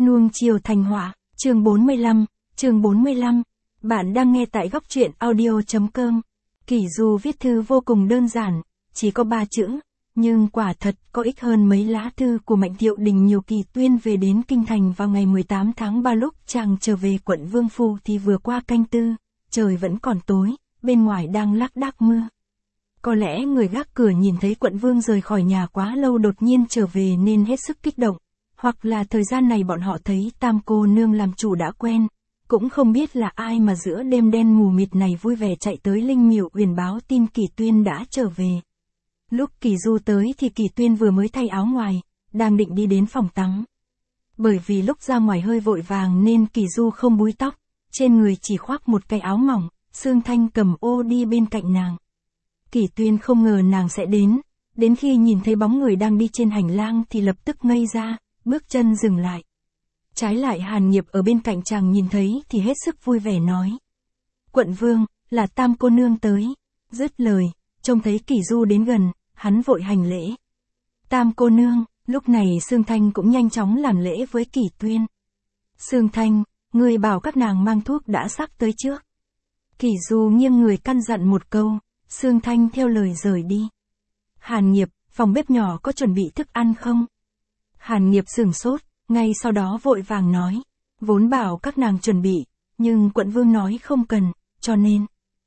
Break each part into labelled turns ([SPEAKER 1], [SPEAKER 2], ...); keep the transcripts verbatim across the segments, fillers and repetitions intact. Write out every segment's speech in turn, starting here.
[SPEAKER 1] Nuông chiều thành họa, chương bốn mươi lăm, chương bốn mươi lăm. Bạn đang nghe tại góc truyện audio.com. Kỷ Du viết thư vô cùng đơn giản, chỉ có ba chữ, nhưng quả thật có ích hơn mấy lá thư của Mạnh Thiệu Đình nhiều. Kỳ Tuyên về đến Kinh Thành vào ngày mười tám tháng ba, lúc chàng trở về quận Vương Phủ thì vừa qua canh tư, trời vẫn còn tối, bên ngoài đang lác đác mưa. Có lẽ người gác cửa nhìn thấy quận vương rời khỏi nhà quá lâu đột nhiên trở về nên hết sức kích động, hoặc là thời gian này bọn họ thấy Tam cô nương làm chủ đã quen, cũng không biết là ai mà giữa đêm đen mù mịt này vui vẻ chạy tới Linh Miểu Uyển báo tin Kỳ Tuyên đã trở về. Lúc Kỳ Du tới thì Kỳ Tuyên vừa mới thay áo ngoài, đang định đi đến phòng tắm. Bởi vì lúc ra ngoài hơi vội vàng nên Kỳ Du không búi tóc, trên người chỉ khoác một cái áo mỏng, Sương Thanh cầm ô đi bên cạnh nàng. Kỳ Tuyên không ngờ nàng sẽ đến, đến khi nhìn thấy bóng người đang đi trên hành lang thì lập tức ngây ra, bước chân dừng lại. Trái lại Hàn Nghiệp ở bên cạnh chàng nhìn thấy thì hết sức vui vẻ nói: "Quận vương, là Tam cô nương tới." Dứt lời, trông thấy Kỳ Du đến gần, hắn vội hành lễ. "Tam cô nương." Lúc này Sương Thanh cũng nhanh chóng làm lễ với Kỳ Tuyên. "Sương Thanh, người bảo các nàng mang thuốc đã sắc tới trước." Kỳ Du nghiêng người căn dặn một câu, Sương Thanh theo lời rời đi. "Hàn Nghiệp, phòng bếp nhỏ có chuẩn bị thức ăn không?" Hàn Nghiệp sửng sốt, ngay sau đó vội vàng nói: "Vốn bảo các nàng chuẩn bị, nhưng quận vương nói không cần, cho nên."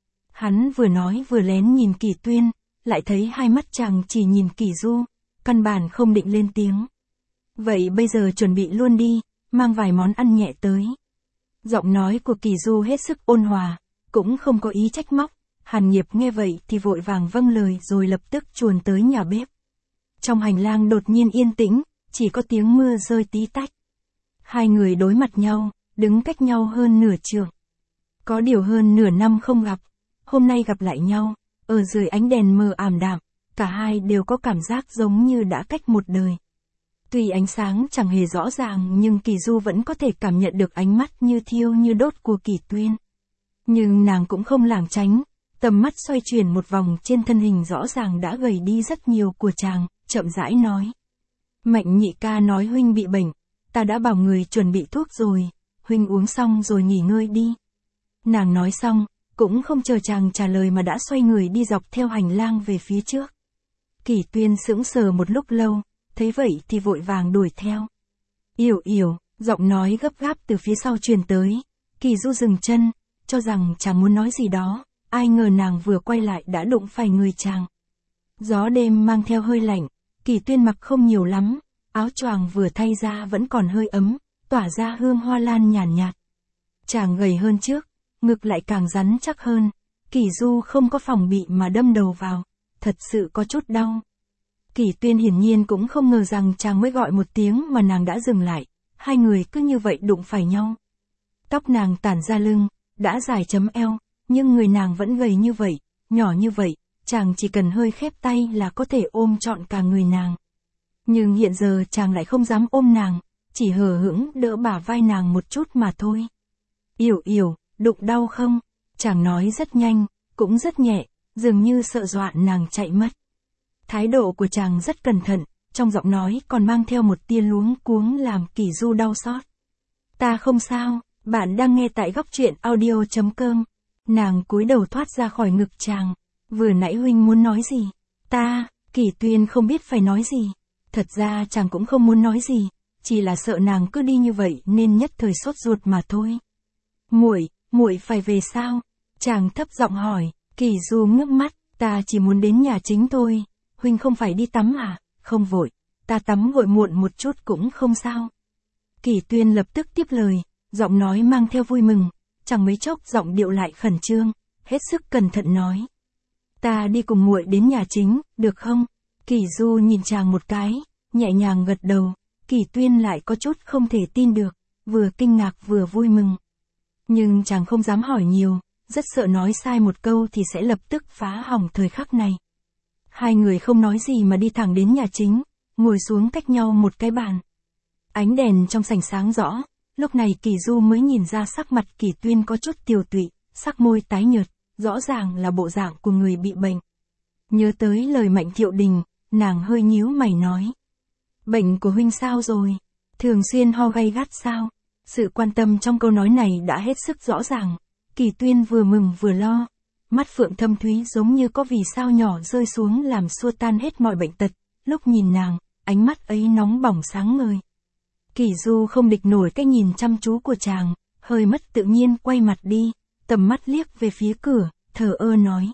[SPEAKER 1] Hắn vừa nói vừa lén nhìn Kỳ Tuyên, lại thấy hai mắt chàng chỉ nhìn Kỳ Du, căn bản không định lên tiếng. "Vậy bây giờ chuẩn bị luôn đi, mang vài món ăn nhẹ tới." Giọng nói của Kỳ Du hết sức ôn hòa, cũng không có ý trách móc. Hàn Nghiệp nghe vậy thì vội vàng vâng lời rồi lập tức chuồn tới nhà bếp. Trong hành lang đột nhiên yên tĩnh, chỉ có tiếng mưa rơi tí tách. Hai người đối mặt nhau, đứng cách nhau hơn nửa trượng. Có điều hơn nửa năm không gặp, hôm nay gặp lại nhau, ở dưới ánh đèn mờ ảm đạm, cả hai đều có cảm giác giống như đã cách một đời. Tuy ánh sáng chẳng hề rõ ràng nhưng Kỳ Du vẫn có thể cảm nhận được ánh mắt như thiêu như đốt của Kỳ Tuyên. Nhưng nàng cũng không lảng tránh, tầm mắt xoay chuyển một vòng trên thân hình rõ ràng đã gầy đi rất nhiều của chàng, chậm rãi nói: "Mạnh nhị ca nói huynh bị bệnh, ta đã bảo người chuẩn bị thuốc rồi, huynh uống xong rồi nghỉ ngơi đi." Nàng nói xong, cũng không chờ chàng trả lời mà đã xoay người đi dọc theo hành lang về phía trước. Kỳ Tuyên sững sờ một lúc lâu, thấy vậy thì vội vàng đuổi theo. "Yểu Yểu", giọng nói gấp gáp từ phía sau truyền tới. Kỳ Du dừng chân, cho rằng chàng muốn nói gì đó, ai ngờ nàng vừa quay lại đã đụng phải người chàng. Gió đêm mang theo hơi lạnh, Kỳ Tuyên mặc không nhiều lắm, áo choàng vừa thay ra vẫn còn hơi ấm, tỏa ra hương hoa lan nhàn nhạt, nhạt. Chàng gầy hơn trước, ngực lại càng rắn chắc hơn. Kỳ Du không có phòng bị mà đâm đầu vào, thật sự có chút đau. Kỳ Tuyên hiển nhiên cũng không ngờ rằng chàng mới gọi một tiếng mà nàng đã dừng lại, hai người cứ như vậy đụng phải nhau. Tóc nàng tản ra lưng, đã dài chấm eo, nhưng người nàng vẫn gầy như vậy, nhỏ như vậy, chàng chỉ cần hơi khép tay là có thể ôm trọn cả người nàng. Nhưng hiện giờ chàng lại không dám ôm nàng, chỉ hờ hững đỡ bả vai nàng một chút mà thôi. "Yểu Yểu, đụng đau không?" Chàng nói rất nhanh, cũng rất nhẹ, dường như sợ dọa nàng chạy mất. Thái độ của chàng rất cẩn thận, trong giọng nói còn mang theo một tia luống cuống làm Kỳ Du đau xót. "Ta không sao." Bạn đang nghe tại góc truyện audio.com. Nàng cúi đầu thoát ra khỏi ngực chàng. "Vừa nãy huynh muốn nói gì?" "Ta." Kỳ Tuyên không biết phải nói gì. Thật ra chàng cũng không muốn nói gì, chỉ là sợ nàng cứ đi như vậy nên nhất thời sốt ruột mà thôi. "Muội, muội phải về sao?" Chàng thấp giọng hỏi. Kỳ Du ngước mắt, "Ta chỉ muốn đến nhà chính thôi, huynh không phải đi tắm à?" "Không vội, ta tắm gội muộn một chút cũng không sao." Kỳ Tuyên lập tức tiếp lời, giọng nói mang theo vui mừng, chẳng mấy chốc giọng điệu lại khẩn trương, hết sức cẩn thận nói: "Ta đi cùng muội đến nhà chính, được không?" Kỳ Du nhìn chàng một cái, nhẹ nhàng gật đầu. Kỳ Tuyên lại có chút không thể tin được, vừa kinh ngạc vừa vui mừng. Nhưng chàng không dám hỏi nhiều, rất sợ nói sai một câu thì sẽ lập tức phá hỏng thời khắc này. Hai người không nói gì mà đi thẳng đến nhà chính, ngồi xuống cách nhau một cái bàn. Ánh đèn trong sảnh sáng rõ, lúc này Kỳ Du mới nhìn ra sắc mặt Kỳ Tuyên có chút tiều tụy, sắc môi tái nhợt, rõ ràng là bộ dạng của người bị bệnh. Nhớ tới lời Mạnh Thiệu Đình, nàng hơi nhíu mày nói: "Bệnh của huynh sao rồi?" Thường xuyên ho gay gắt sao? Sự quan tâm trong câu nói này đã hết sức rõ ràng. Kỳ Tuyên vừa mừng vừa lo. Mắt phượng thâm thúy giống như có vì sao nhỏ rơi xuống làm xua tan hết mọi bệnh tật. Lúc nhìn nàng, ánh mắt ấy nóng bỏng sáng ngời. Kỳ Du không địch nổi cái nhìn chăm chú của chàng, hơi mất tự nhiên quay mặt đi, tầm mắt liếc về phía cửa, thờ ơ nói.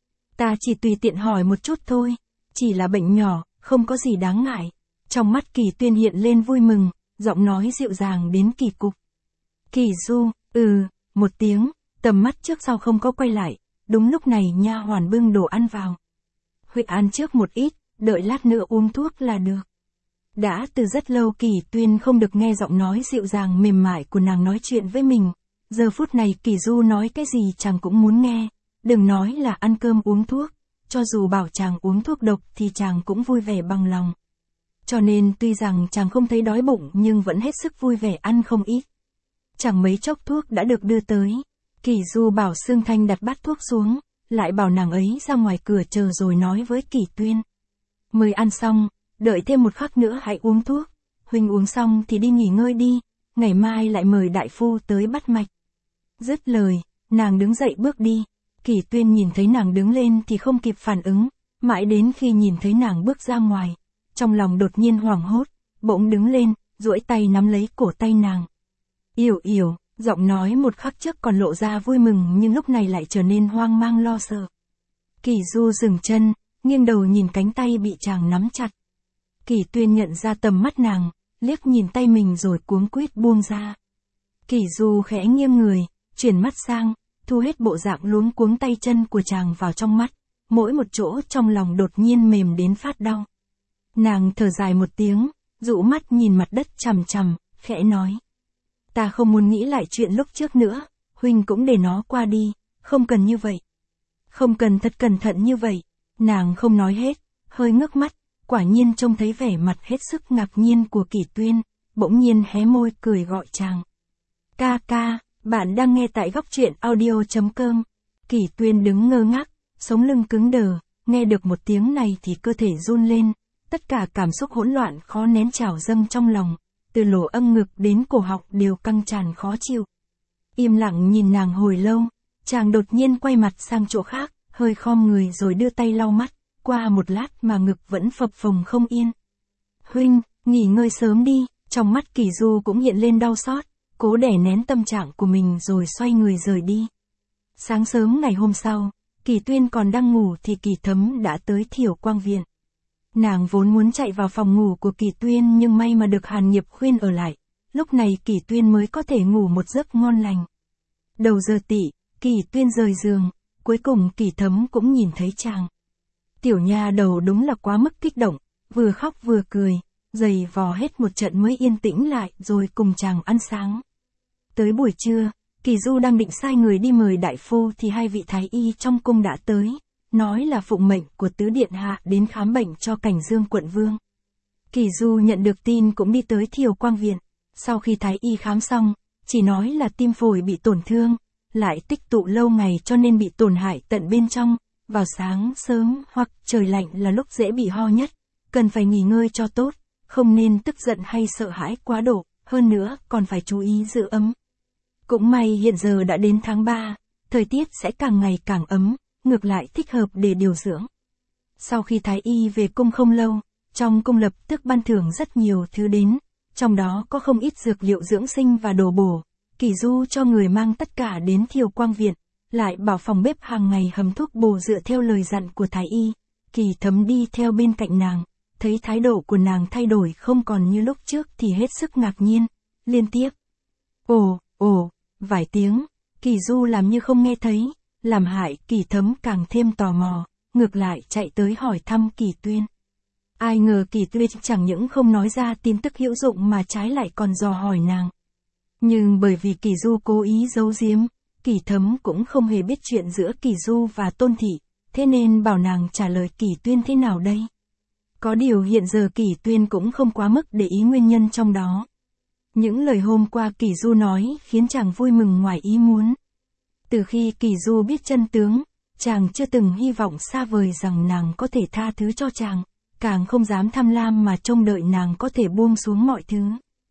[SPEAKER 1] Ta chỉ tùy tiện hỏi một chút thôi, chỉ là bệnh nhỏ, không có gì đáng ngại. Trong mắt Kỳ Tuyên hiện lên vui mừng, giọng nói dịu dàng đến kỳ cục. Kỳ Du, ừ, một tiếng, tầm mắt trước sau không có quay lại, đúng lúc này nha hoàn bưng đồ ăn vào. Huynh ăn trước một ít, đợi lát nữa uống thuốc là được. Đã từ rất lâu Kỳ Tuyên không được nghe giọng nói dịu dàng mềm mại của nàng nói chuyện với mình. Giờ phút này Kỳ Du nói cái gì chàng cũng muốn nghe, đừng nói là ăn cơm uống thuốc, cho dù bảo chàng uống thuốc độc thì chàng cũng vui vẻ bằng lòng. Cho nên tuy rằng chàng không thấy đói bụng nhưng vẫn hết sức vui vẻ ăn không ít. Chẳng mấy chốc thuốc đã được đưa tới. Kỳ Du bảo Sương Thanh đặt bát thuốc xuống, lại bảo nàng ấy ra ngoài cửa chờ rồi nói với Kỳ Tuyên. Mời ăn xong, đợi thêm một khắc nữa hãy uống thuốc. Huynh uống xong thì đi nghỉ ngơi đi, ngày mai lại mời đại phu tới bắt mạch. Dứt lời, nàng đứng dậy bước đi. Kỳ Tuyên nhìn thấy nàng đứng lên thì không kịp phản ứng, mãi đến khi nhìn thấy nàng bước ra ngoài. Trong lòng đột nhiên hoảng hốt, bỗng đứng lên, duỗi tay nắm lấy cổ tay nàng. Yểu yểu, giọng nói một khắc trước còn lộ ra vui mừng nhưng lúc này lại trở nên hoang mang lo sợ. Kỳ Du dừng chân, nghiêng đầu nhìn cánh tay bị chàng nắm chặt. Kỳ Tuyên nhận ra tầm mắt nàng, liếc nhìn tay mình rồi cuống quýt buông ra. Kỳ Du khẽ nghiêng người, chuyển mắt sang, thu hết bộ dạng luống cuống tay chân của chàng vào trong mắt, mỗi một chỗ trong lòng đột nhiên mềm đến phát đau. Nàng thở dài một tiếng, dụ mắt nhìn mặt đất chằm chằm, khẽ nói. Ta không muốn nghĩ lại chuyện lúc trước nữa, huynh cũng để nó qua đi, không cần như vậy. Không cần thật cẩn thận như vậy. Nàng không nói hết, hơi ngước mắt, quả nhiên trông thấy vẻ mặt hết sức ngạc nhiên của Kỳ Tuyên, bỗng nhiên hé môi cười gọi chàng. Ca ca, bạn đang nghe tại góc truyện audio chấm com. Kỳ Tuyên đứng ngơ ngác, sống lưng cứng đờ, nghe được một tiếng này thì cơ thể run lên, tất cả cảm xúc hỗn loạn khó nén trào dâng trong lòng, từ lỗ âm ngực đến cổ họng đều căng tràn khó chịu. Im lặng nhìn nàng hồi lâu, chàng đột nhiên quay mặt sang chỗ khác, hơi khom người rồi đưa tay lau mắt, qua một lát mà ngực vẫn phập phồng không yên. Huynh, nghỉ ngơi sớm đi, trong mắt Kỳ Du cũng hiện lên đau xót, cố đè nén tâm trạng của mình rồi xoay người rời đi. Sáng sớm ngày hôm sau, Kỳ Tuyên còn đang ngủ thì Kỳ Thấm đã tới Thiểu Quang Viện. Nàng vốn muốn chạy vào phòng ngủ của Kỳ Tuyên nhưng may mà được Hàn Nghiệp khuyên ở lại, lúc này Kỳ Tuyên mới có thể ngủ một giấc ngon lành. Đầu giờ tỵ, Kỳ Tuyên rời giường, cuối cùng Kỳ Thấm cũng nhìn thấy chàng. Tiểu nha đầu đúng là quá mức kích động, vừa khóc vừa cười, giày vò hết một trận mới yên tĩnh lại rồi cùng chàng ăn sáng. Tới buổi trưa, Kỳ Du đang định sai người đi mời đại phu thì hai vị thái y trong cung đã tới, nói là phụng mệnh của tứ điện hạ đến khám bệnh cho Cảnh Dương quận vương. Kỳ Du nhận được tin cũng đi tới Thiều Quang Viện, sau khi thái y khám xong, chỉ nói là tim phổi bị tổn thương, lại tích tụ lâu ngày cho nên bị tổn hại tận bên trong, vào sáng sớm hoặc trời lạnh là lúc dễ bị ho nhất, cần phải nghỉ ngơi cho tốt, không nên tức giận hay sợ hãi quá độ, hơn nữa còn phải chú ý giữ ấm. Cũng may hiện giờ đã đến tháng ba, thời tiết sẽ càng ngày càng ấm, ngược lại thích hợp để điều dưỡng. Sau khi thái y về cung không lâu, trong cung lập tức ban thưởng rất nhiều thứ đến, trong đó có không ít dược liệu dưỡng sinh và đồ bổ. Kỳ Du cho người mang tất cả đến Thiều Quang Viện, lại bảo phòng bếp hàng ngày hầm thuốc bổ dựa theo lời dặn của thái y. Kỳ Thấm đi theo bên cạnh nàng, thấy thái độ của nàng thay đổi không còn như lúc trước thì hết sức ngạc nhiên, liên tiếp. Ồ, ồ, vài tiếng, Kỳ Du làm như không nghe thấy, làm hại Kỳ Thấm càng thêm tò mò, ngược lại chạy tới hỏi thăm Kỳ Tuyên. Ai ngờ Kỳ Tuyên chẳng những không nói ra tin tức hữu dụng mà trái lại còn dò hỏi nàng. Nhưng bởi vì Kỳ Du cố ý giấu giếm, Kỳ Thấm cũng không hề biết chuyện giữa Kỳ Du và Tôn Thị, thế nên bảo nàng trả lời Kỳ Tuyên thế nào đây. Có điều hiện giờ Kỳ Tuyên cũng không quá mức để ý nguyên nhân trong đó. Những lời hôm qua Kỳ Du nói khiến chàng vui mừng ngoài ý muốn. Từ khi Kỳ Du biết chân tướng, chàng chưa từng hy vọng xa vời rằng nàng có thể tha thứ cho chàng, càng không dám tham lam mà trông đợi nàng có thể buông xuống mọi thứ.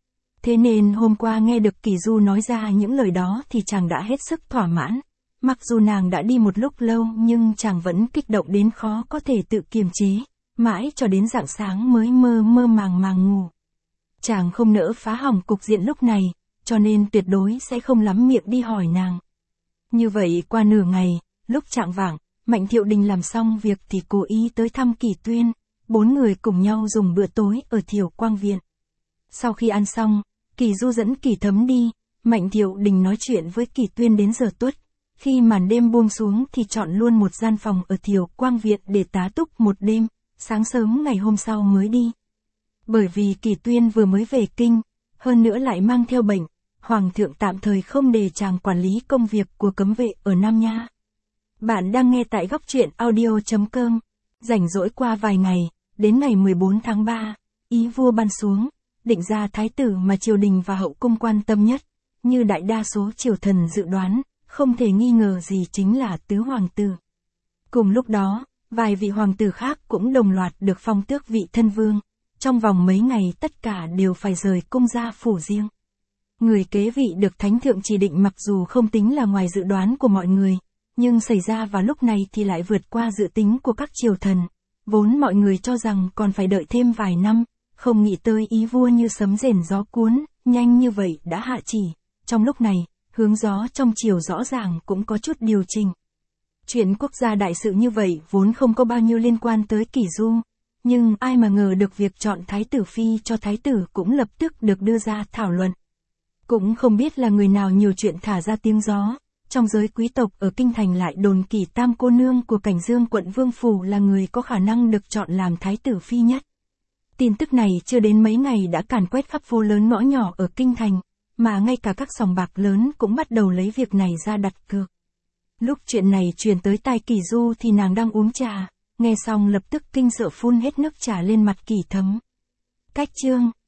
[SPEAKER 1] Thế nên hôm qua nghe được Kỳ Du nói ra những lời đó thì chàng đã hết sức thỏa mãn. Mặc dù nàng đã đi một lúc lâu nhưng chàng vẫn kích động đến khó có thể tự kiềm chế, mãi cho đến rạng sáng mới mơ mơ màng màng ngủ. Chàng không nỡ phá hỏng cục diện lúc này, cho nên tuyệt đối sẽ không lắm miệng đi hỏi nàng. Như vậy qua nửa ngày, lúc chạng vạng, Mạnh Thiệu Đình làm xong việc thì cố ý tới thăm Kỳ Tuyên, bốn người cùng nhau dùng bữa tối ở Thiều Quang Viện. Sau khi ăn xong, Kỳ Du dẫn Kỳ Thấm đi, Mạnh Thiệu Đình nói chuyện với Kỳ Tuyên đến giờ tuất. Khi màn đêm buông xuống thì chọn luôn một gian phòng ở Thiều Quang Viện để tá túc một đêm, sáng sớm ngày hôm sau mới đi. Bởi vì Kỳ Tuyên vừa mới về kinh, hơn nữa lại mang theo bệnh, Hoàng thượng tạm thời không để chàng quản lý công việc của cấm vệ ở Nam Nha. Bạn đang nghe tại góc truyện audio chấm com. Rảnh rỗi qua vài ngày, đến ngày mười bốn tháng ba, ý vua ban xuống, định ra thái tử mà triều đình và hậu cung quan tâm nhất, như đại đa số triều thần dự đoán, không thể nghi ngờ gì chính là tứ hoàng tử. Cùng lúc đó, vài vị hoàng tử khác cũng đồng loạt được phong tước vị thân vương, trong vòng mấy ngày tất cả đều phải rời cung ra phủ riêng. Người kế vị được thánh thượng chỉ định mặc dù không tính là ngoài dự đoán của mọi người, nhưng xảy ra vào lúc này thì lại vượt qua dự tính của các triều thần. Vốn mọi người cho rằng còn phải đợi thêm vài năm, không nghĩ tới ý vua như sấm rền gió cuốn, nhanh như vậy đã hạ chỉ. Trong lúc này, hướng gió trong triều rõ ràng cũng có chút điều chỉnh. Chuyện quốc gia đại sự như vậy vốn không có bao nhiêu liên quan tới Kỳ Du, nhưng ai mà ngờ được việc chọn thái tử phi cho thái tử cũng lập tức được đưa ra thảo luận. Cũng không biết là người nào nhiều chuyện thả ra tiếng gió, trong giới quý tộc ở kinh thành lại đồn Kỳ tam cô nương của Cảnh Dương quận Vương Phủ là người có khả năng được chọn làm thái tử phi nhất. Tin tức này chưa đến mấy ngày đã càn quét khắp phố lớn ngõ nhỏ ở kinh thành, mà ngay cả các sòng bạc lớn cũng bắt đầu lấy việc này ra đặt cược. Lúc chuyện này truyền tới tai Kỳ Du thì nàng đang uống trà, nghe xong lập tức kinh sợ phun hết nước trà lên mặt Kỳ Thấm. Cách chương